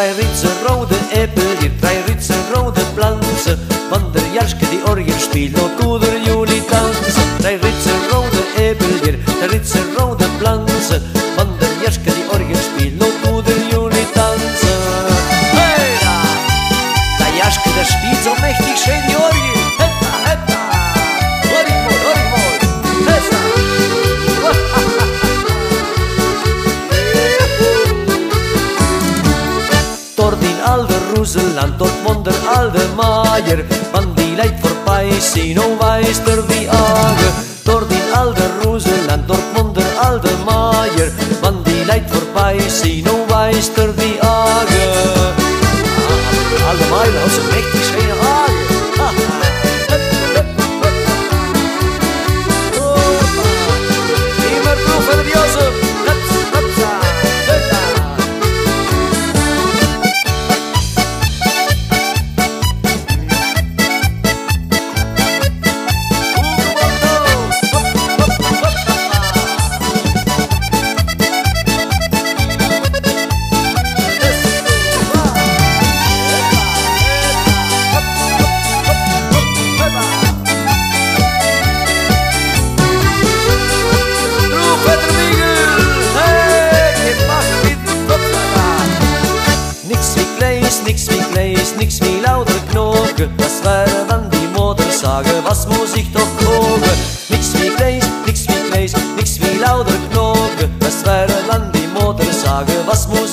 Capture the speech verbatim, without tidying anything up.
drei Ritze rode Äpfel, dir drei Ritze rode Pflanze, wann der Jaschke die Orgel spielt, no tu der Juli tanze. Drei Ritze rode Äpfel, dir drei Ritze rode Pflanze, wann der Jaschke die Orgel spielt, no tu der Juli tanze. Hey da! Der Jaschke, der spielt so mächtig schön die Orgel. Hetta, hetta! Horig mal, horig mal! Hessa! Dort in alter Ruseland, dort wohnt der alte Meier. Wann die Leid vorbei sind, oh weiß der wie Ager. Dort in alter Ruseland, dort wohnt der alte Meier. Wann die Leid vorbei sind, oh weiß der wie Ager. Ah, alte Meier, das ist ein mächtig schöner Ager. Immer du, Vater Josef. Nix wie Gleis, nix wie lauter Knoge. Was wäre, wenn die Mutter sage, was muss ich doch kochen? Nix wie Gleis, nix wie Gleis, nix wie lauter Knoge. Was wäre, wenn die Mutter sage, was muss